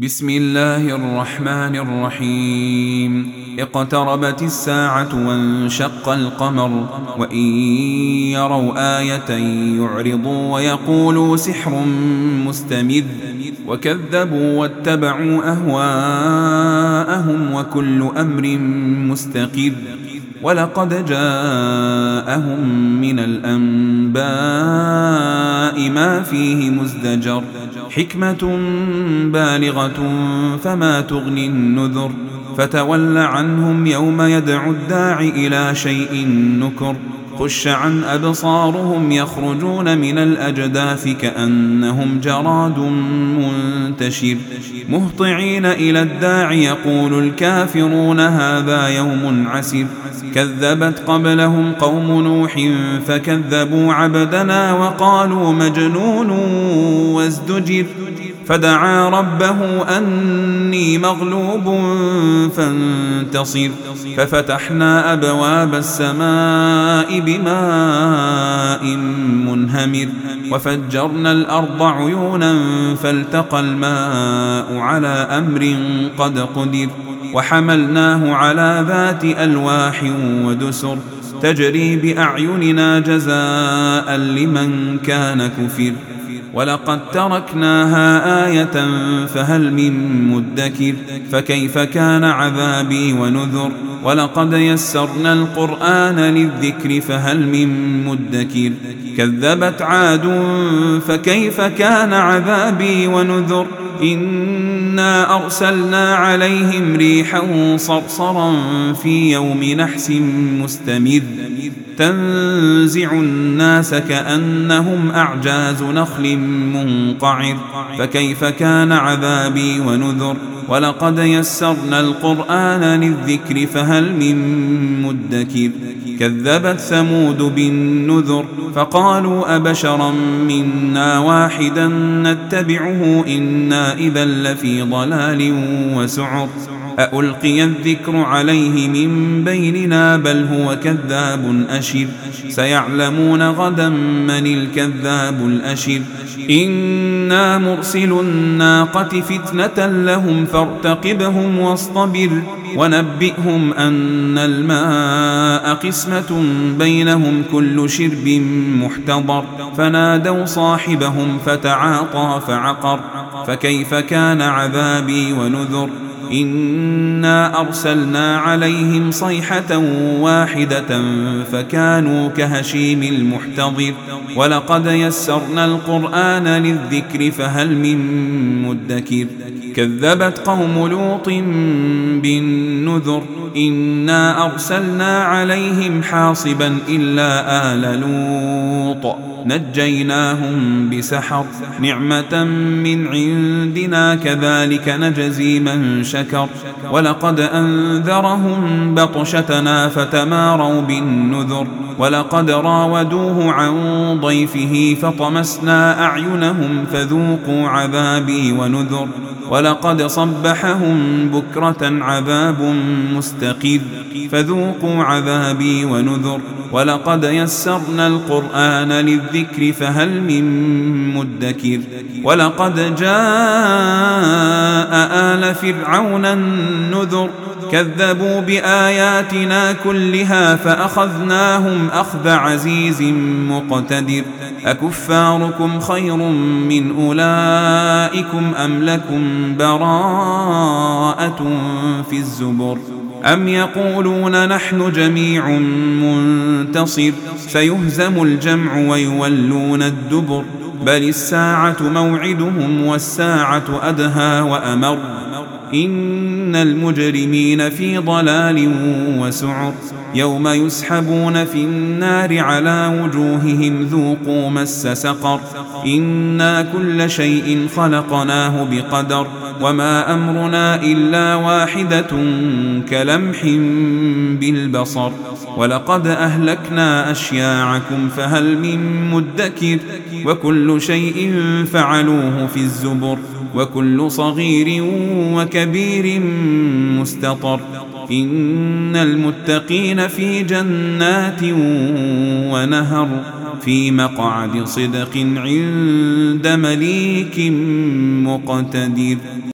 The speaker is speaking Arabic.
بسم الله الرحمن الرحيم. اقتربت الساعة وانشق القمر وإن يروا آية يعرضوا ويقولوا سحر مستمر وكذبوا واتبعوا أهواءهم وكل أمر مستقر ولقد جاءهم من الأنباء ما فيه مزدجر حكمة بالغة فما تغني النذر فتول عنهم يوم يدعو الداع إلى شيء نكر خش عن أبصارهم يخرجون من الأجداث كأنهم جراد منتشر مهطعين إلى الداع يقول الكافرون هذا يوم عسر كذبت قبلهم قوم نوح فكذبوا عبدنا وقالوا مجنون وازدجر فدعا ربه أني مغلوب فانتصر ففتحنا أبواب السماء بماء منهمر وفجرنا الأرض عيونا فالتقى الماء على أمر قد قدر وحملناه على ذات ألواح ودسر تجري بأعيننا جزاء لمن كان كفر ولقد تركناها آية فهل من مدكر فكيف كان عذابي ونذر ولقد يسرنا القرآن للذكر فهل من مدكر كذبت عاد فكيف كان عذابي ونذر إنا أرسلنا عليهم ريحا صرصرا في يوم نحس مستمر تنزع الناس كأنهم أعجاز نخل منقعر فكيف كان عذابي ونذر ولقد يسرنا القرآن للذكر فهل من مدكر كذبت ثمود بالنذر فقالوا أبشرا منا واحدا نتبعه إنا إذا لفي ضلال وسعر أألقي الذكر عليه من بيننا بل هو كذاب أشر سيعلمون غدا من الكذاب الأشر إنا مرسل الناقة فتنة لهم فارتقبهم واصطبر ونبئهم أن الماء قسمة بينهم كل شرب محتضر فنادوا صاحبهم فتعاطى فعقر فكيف كان عذابي ونذر إنا أرسلنا عليهم صيحة واحدة فكانوا كهشيم المحتضر ولقد يسرنا القرآن للذكر فهل من مدكر كذبت قوم لوط بالنذر إنا أرسلنا عليهم حاصبا إلا آل لوط نجيناهم بسحر نعمة من عندنا كذلك نجزي من شكر ولقد أنذرهم بطشتنا فتماروا بالنذر ولقد راودوه عن ضيفه فطمسنا أعينهم فذوقوا عذابي ونذر ولقد صبحهم بكرة عذاب مستقر فذوقوا عذابي ونذر ولقد يسرنا القرآن للذكر فهل من مدكر ولقد جاء آل فرعون النذر كذبوا بآياتنا كلها فأخذناهم أخذ عزيز مقتدر أكفاركم خير من أولئكم أم لكم براءة في الزبر أم يقولون نحن جميع منتصر سيهزم الجمع ويولون الدبر بل الساعة موعدهم والساعة أدهى وأمر إن المجرمين في ضلال وسعر يوم يسحبون في النار على وجوههم ذوقوا مس سقر إنا كل شيء خلقناه بقدر وما أمرنا إلا واحدة كلمح بالبصر ولقد أهلكنا أشياعكم فهل من مدكر وكل شيء فعلوه في الزبر وكل صغير وكبير مستطر إن المتقين في جنات ونهر في مقعد صدق عند مليك مقتدر.